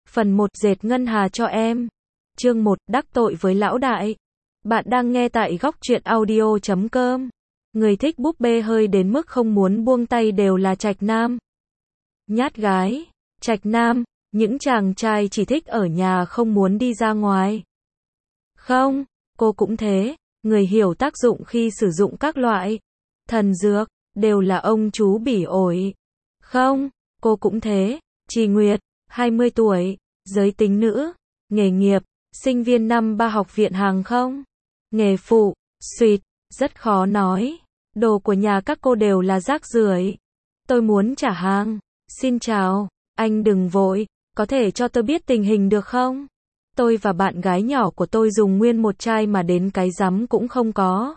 Phần 1 dệt ngân hà cho em. Chương 1 đắc tội với lão đại. Bạn đang nghe tại góc truyện audio.com. Người thích búp bê hơi đến mức không muốn buông tay đều là trạch nam. Nhát gái. Trạch nam, những chàng trai chỉ thích ở nhà không muốn đi ra ngoài. Không, cô cũng thế. Người hiểu tác dụng khi sử dụng các loại thần dược, đều là ông chú bỉ ổi. Không, cô cũng thế. Trì Nguyệt, 20 tuổi, giới tính nữ, nghề nghiệp, sinh viên năm 3 học viện hàng không, nghề phụ, suýt, rất khó nói. Đồ của nhà các cô đều là rác rưởi. Tôi muốn trả hàng. Xin chào, anh đừng vội, có thể cho tôi biết tình hình được không? Tôi và bạn gái nhỏ của tôi dùng nguyên một chai mà đến cái rắm cũng không có.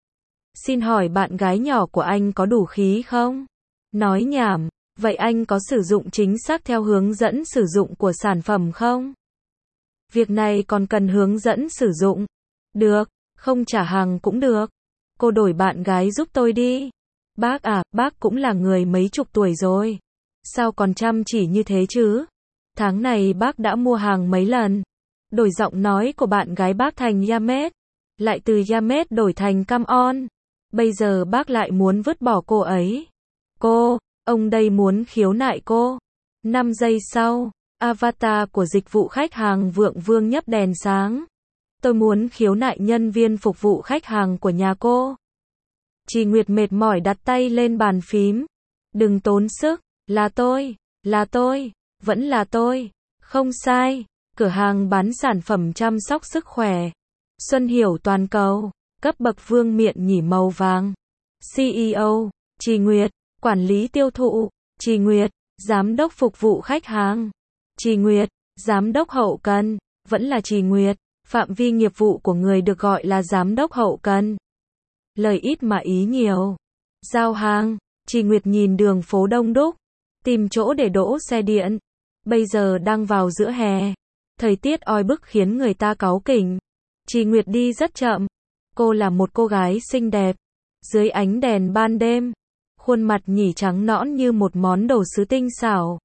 Xin hỏi bạn gái nhỏ của anh có đủ khí không? Nói nhảm, vậy anh có sử dụng chính xác theo hướng dẫn sử dụng của sản phẩm không? Việc này còn cần hướng dẫn sử dụng. Được, không trả hàng cũng được. Cô đổi bạn gái giúp tôi đi. Bác à, bác cũng là người mấy chục tuổi rồi. Sao còn chăm chỉ như thế chứ? Tháng này bác đã mua hàng mấy lần. Đổi giọng nói của bạn gái bác thành Yamet. Lại từ Yamet đổi thành Come On. Bây giờ bác lại muốn vứt bỏ cô ấy. Cô, ông đây muốn khiếu nại cô. 5 giây sau, avatar của dịch vụ khách hàng Vượng Vương nhấp đèn sáng. Tôi muốn khiếu nại nhân viên phục vụ khách hàng của nhà cô. Trì Nguyệt mệt mỏi đặt tay lên bàn phím. Đừng tốn sức, là tôi, vẫn là tôi. Không sai, cửa hàng bán sản phẩm chăm sóc sức khỏe. Xuân Hiểu toàn cầu, cấp bậc vương miện nhỉ màu vàng. CEO, Trì Nguyệt, quản lý tiêu thụ, Trì Nguyệt, giám đốc phục vụ khách hàng. Trì Nguyệt, giám đốc hậu cần, vẫn là Trì Nguyệt, phạm vi nghiệp vụ của người được gọi là giám đốc hậu cần. Lời ít mà ý nhiều. Giao hàng, Trì Nguyệt nhìn đường phố đông đúc, tìm chỗ để đỗ xe điện. Bây giờ đang vào giữa hè, thời tiết oi bức khiến người ta cáu kỉnh. Trì Nguyệt đi rất chậm. Cô là một cô gái xinh đẹp. Dưới ánh đèn ban đêm, khuôn mặt nhỉ trắng nõn như một món đồ sứ tinh xảo.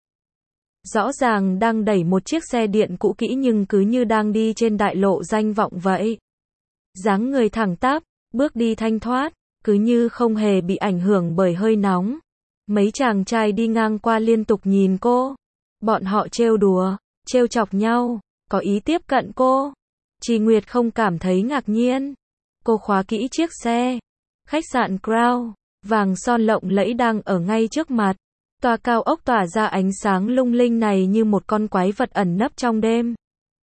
Rõ ràng đang đẩy một chiếc xe điện cũ kỹ nhưng cứ như đang đi trên đại lộ danh vọng vậy. Dáng người thẳng tắp, bước đi thanh thoát, cứ như không hề bị ảnh hưởng bởi hơi nóng. Mấy chàng trai đi ngang qua liên tục nhìn cô. Bọn họ trêu đùa, trêu chọc nhau, có ý tiếp cận cô. Trì Nguyệt không cảm thấy ngạc nhiên. Cô khóa kỹ chiếc xe. Khách sạn Crown, vàng son lộng lẫy đang ở ngay trước mặt. Tòa cao ốc tỏa ra ánh sáng lung linh này như một con quái vật ẩn nấp trong đêm.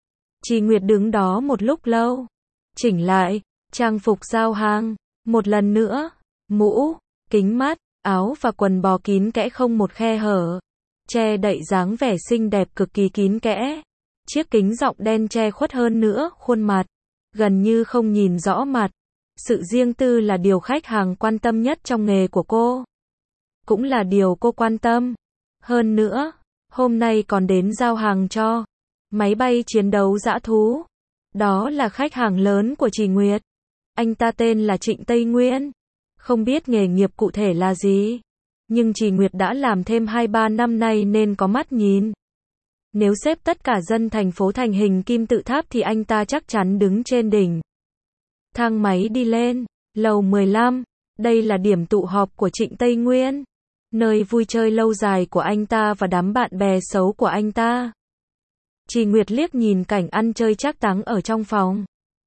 Trì Nguyệt đứng đó một lúc lâu. Chỉnh lại, trang phục giao hàng. Một lần nữa, mũ, kính mắt, áo và quần bò kín kẽ không một khe hở. Che đậy dáng vẻ xinh đẹp cực kỳ kín kẽ. Chiếc kính rộng đen che khuất hơn nữa khuôn mặt. Gần như không nhìn rõ mặt. Sự riêng tư là điều khách hàng quan tâm nhất trong nghề của cô. Cũng là điều cô quan tâm. Hơn nữa, hôm nay còn đến giao hàng cho máy bay chiến đấu dã thú. Đó là khách hàng lớn của Trì Nguyệt. Anh ta tên là Trịnh Tây Nguyên. Không biết nghề nghiệp cụ thể là gì. Nhưng Trì Nguyệt đã làm thêm 2-3 năm nay nên có mắt nhìn. Nếu xếp tất cả dân thành phố thành hình kim tự tháp thì anh ta chắc chắn đứng trên đỉnh. Thang máy đi lên, lầu 15. Đây là điểm tụ họp của Trịnh Tây Nguyên. Nơi vui chơi lâu dài của anh ta và đám bạn bè xấu của anh ta. Trì Nguyệt liếc nhìn cảnh ăn chơi trác táng ở trong phòng.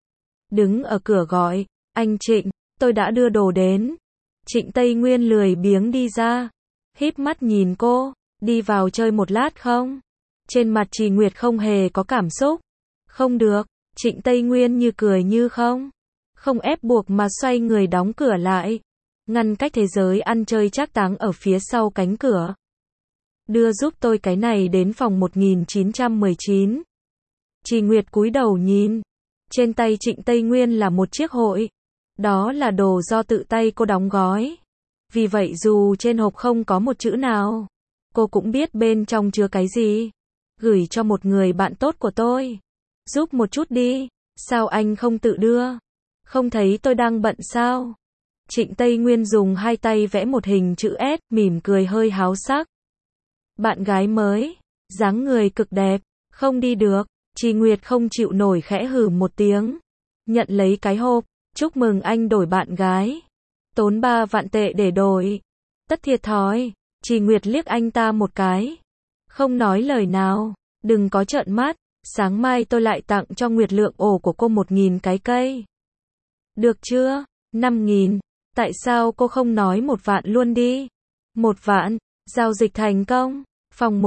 Đứng ở cửa gọi, anh Trịnh, tôi đã đưa đồ đến. Trịnh Tây Nguyên lười biếng đi ra. Híp mắt nhìn cô, đi vào chơi một lát không? Trên mặt Trì Nguyệt không hề có cảm xúc. Không được, Trịnh Tây Nguyên như cười như không. Không ép buộc mà xoay người đóng cửa lại. Ngăn cách thế giới ăn chơi trác táng ở phía sau cánh cửa. Đưa giúp tôi cái này đến phòng 1919. Trì Nguyệt cúi đầu nhìn. Trên tay Trịnh Tây Nguyên là một chiếc hội. Đó là đồ do tự tay cô đóng gói. Vì vậy dù trên hộp không có một chữ nào, cô cũng biết bên trong chứa cái gì. Gửi cho một người bạn tốt của tôi. Giúp một chút đi. Sao anh không tự đưa? Không thấy tôi đang bận sao? Trịnh Tây Nguyên dùng hai tay vẽ một hình chữ S, mỉm cười hơi háo sắc. Bạn gái mới, dáng người cực đẹp, Không đi được. Trì Nguyệt không chịu nổi khẽ hừ một tiếng. Nhận lấy cái hộp. Chúc mừng anh đổi bạn gái. Tốn 3 vạn tệ để đổi. Tất thiệt thòi. Trì Nguyệt liếc anh ta một cái. Không nói lời nào. Đừng có trợn mắt. Sáng mai tôi lại tặng cho Nguyệt Lượng ổ của cô 1.000 cái cây. Được chưa? 5.000. Tại sao cô không nói 1 vạn luôn đi? 1 vạn. Giao dịch thành công. Phòng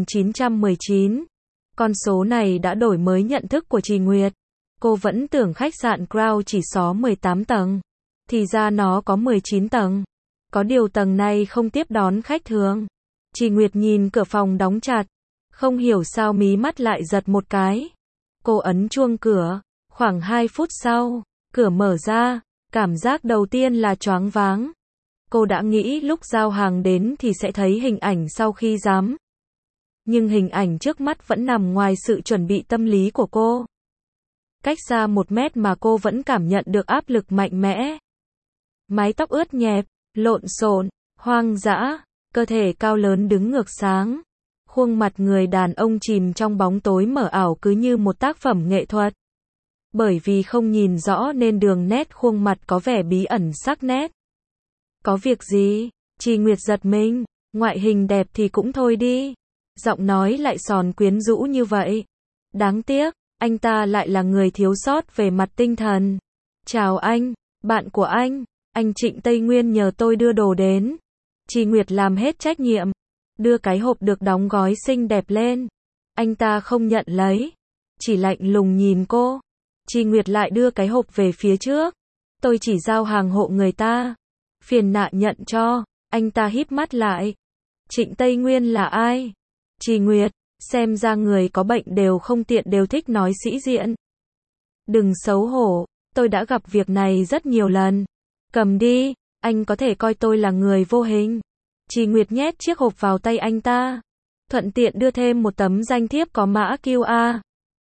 1919. Con số này đã đổi mới nhận thức của Trì Nguyệt. Cô vẫn tưởng khách sạn Crown chỉ có 18 tầng. Thì ra nó có 19 tầng. Có điều tầng này không tiếp đón khách thường. Trì Nguyệt nhìn cửa phòng đóng chặt. Không hiểu sao mí mắt lại giật một cái. Cô ấn chuông cửa. Khoảng 2 phút sau, cửa mở ra. Cảm giác đầu tiên là choáng váng. Cô đã nghĩ lúc giao hàng đến thì sẽ thấy hình ảnh sau khi giám. Nhưng hình ảnh trước mắt vẫn nằm ngoài sự chuẩn bị tâm lý của cô. Cách xa 1 mét mà cô vẫn cảm nhận được áp lực mạnh mẽ. Mái tóc ướt nhẹp, lộn xộn, hoang dã, cơ thể cao lớn đứng ngược sáng. Khuôn mặt người đàn ông chìm trong bóng tối mờ ảo cứ như một tác phẩm nghệ thuật. Bởi vì không nhìn rõ nên đường nét khuôn mặt có vẻ bí ẩn sắc nét. Có việc gì? Trì Nguyệt giật mình, ngoại hình đẹp thì cũng thôi đi. Giọng nói lại giòn quyến rũ như vậy. Đáng tiếc, anh ta lại là người thiếu sót về mặt tinh thần. Chào anh, bạn của anh Trịnh Tây Nguyên nhờ tôi đưa đồ đến. Trì Nguyệt làm hết trách nhiệm, đưa cái hộp được đóng gói xinh đẹp lên. Anh ta không nhận lấy, chỉ lạnh lùng nhìn cô. Trì Nguyệt lại đưa cái hộp về phía trước. Tôi chỉ giao hàng hộ người ta. Phiền nạ nhận cho. Anh ta híp mắt lại. Trịnh Tây Nguyên là ai? Trì Nguyệt, xem ra người có bệnh đều không tiện đều thích nói sĩ diện. Đừng xấu hổ, tôi đã gặp việc này rất nhiều lần. Cầm đi, anh có thể coi tôi là người vô hình. Trì Nguyệt nhét chiếc hộp vào tay anh ta. Thuận tiện đưa thêm một tấm danh thiếp có mã QR.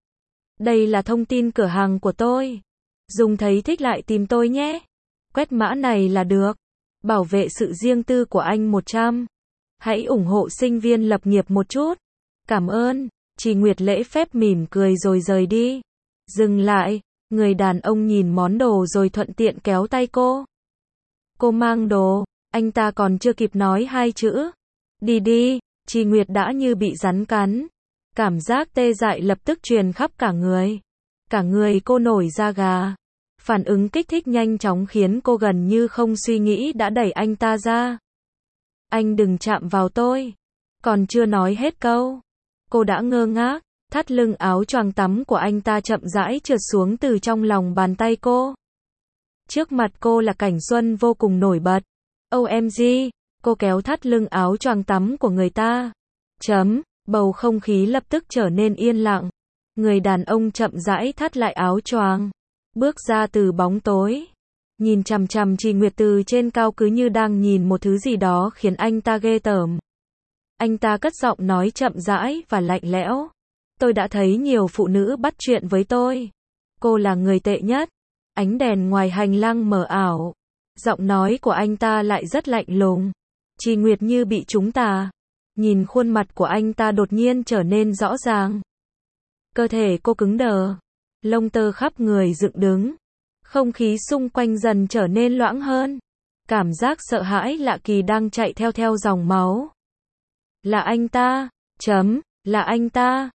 Đây là thông tin cửa hàng của tôi. Dùng thấy thích lại tìm tôi nhé. Quét mã này là được. Bảo vệ sự riêng tư của anh 100. Hãy ủng hộ sinh viên lập nghiệp một chút. Cảm ơn. Trì Nguyệt lễ phép mỉm cười rồi rời đi. Dừng lại. Người đàn ông nhìn món đồ rồi thuận tiện kéo tay cô. Cô mang đồ. Anh ta còn chưa kịp nói 2 chữ. Đi đi. Trì Nguyệt đã như bị rắn cắn. Cảm giác tê dại lập tức truyền khắp cả người. Cả người cô nổi da gà. Phản ứng kích thích nhanh chóng khiến cô gần như không suy nghĩ đã đẩy anh ta ra. Anh đừng chạm vào tôi. Còn chưa nói hết câu. Cô đã ngơ ngác. Thắt lưng áo choàng tắm của anh ta chậm rãi trượt xuống từ trong lòng bàn tay cô. Trước mặt cô là cảnh xuân vô cùng nổi bật. OMG, cô kéo thắt lưng áo choàng tắm của người ta. Bầu không khí lập tức trở nên yên lặng. Người đàn ông chậm rãi thắt lại áo choàng, bước ra từ bóng tối. Nhìn chằm chằm Trì Nguyệt từ trên cao cứ như đang nhìn một thứ gì đó khiến anh ta ghê tởm. Anh ta cất giọng nói chậm rãi và lạnh lẽo. Tôi đã thấy nhiều phụ nữ bắt chuyện với tôi. Cô là người tệ nhất. Ánh đèn ngoài hành lang mờ ảo. Giọng nói của anh ta lại rất lạnh lùng. Trì Nguyệt như bị trúng tà. Nhìn khuôn mặt của anh ta đột nhiên trở nên rõ ràng. Cơ thể cô cứng đờ. Lông tơ khắp người dựng đứng. Không khí xung quanh dần trở nên loãng hơn. Cảm giác sợ hãi lạ kỳ đang chạy theo dòng máu. Là anh ta. Là anh ta.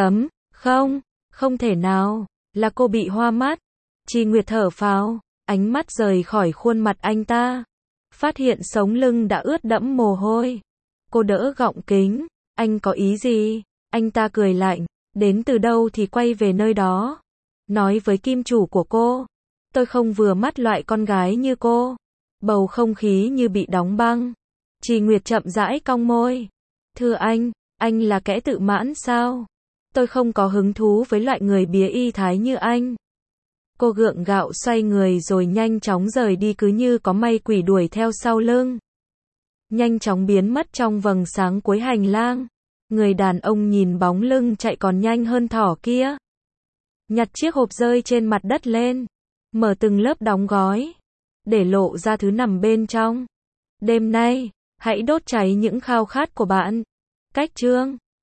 Không thể nào. Là cô bị hoa mắt. Trì Nguyệt thở phào. Ánh mắt rời khỏi khuôn mặt anh ta. Phát hiện sống lưng đã ướt đẫm mồ hôi. Cô đỡ gọng kính. Anh có ý gì? Anh ta cười lạnh. Đến từ đâu thì quay về nơi đó. Nói với kim chủ của cô. Tôi không vừa mắt loại con gái như cô. Bầu không khí như bị đóng băng. Trì Nguyệt chậm rãi cong môi. Thưa anh là kẻ tự mãn sao? Tôi không có hứng thú với loại người bía y thái như anh. Cô gượng gạo xoay người rồi nhanh chóng rời đi cứ như có may quỷ đuổi theo sau lưng. Nhanh chóng biến mất trong vầng sáng cuối hành lang. Người đàn ông nhìn bóng lưng chạy còn nhanh hơn thỏ kia. Nhặt chiếc hộp rơi trên mặt đất lên. Mở từng lớp đóng gói. Để lộ ra thứ nằm bên trong. Đêm nay, hãy đốt cháy những khao khát của bạn. Cách chương